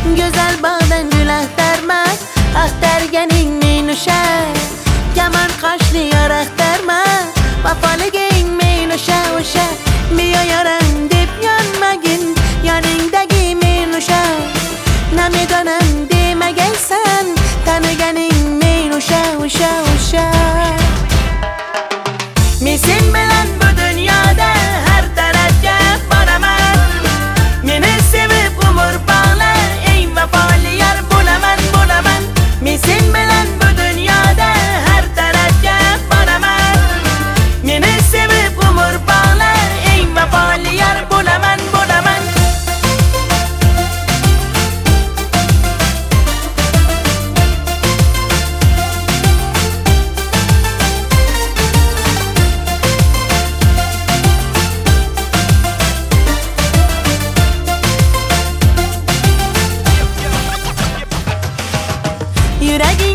Güzel bağdan gül axtarmaq, axtarganing men o'sha. Yaman qoshli yor axtarmaq, vafoli geng men o'sha. Biyo yaram deb yonmagin, yoningdagi men o'sha. Namidonim demagaysan, taniganing men o'sha. Men sen bilan bu dunyoda har tarafga boraman. Meni sevib umr bog'la, eng vafoli yor bo'laman. Men sen bilan bu dunyoda har tarafga boraman. Meni sevib umr bog'la, eng vafoli yor bo'laman. Yuragi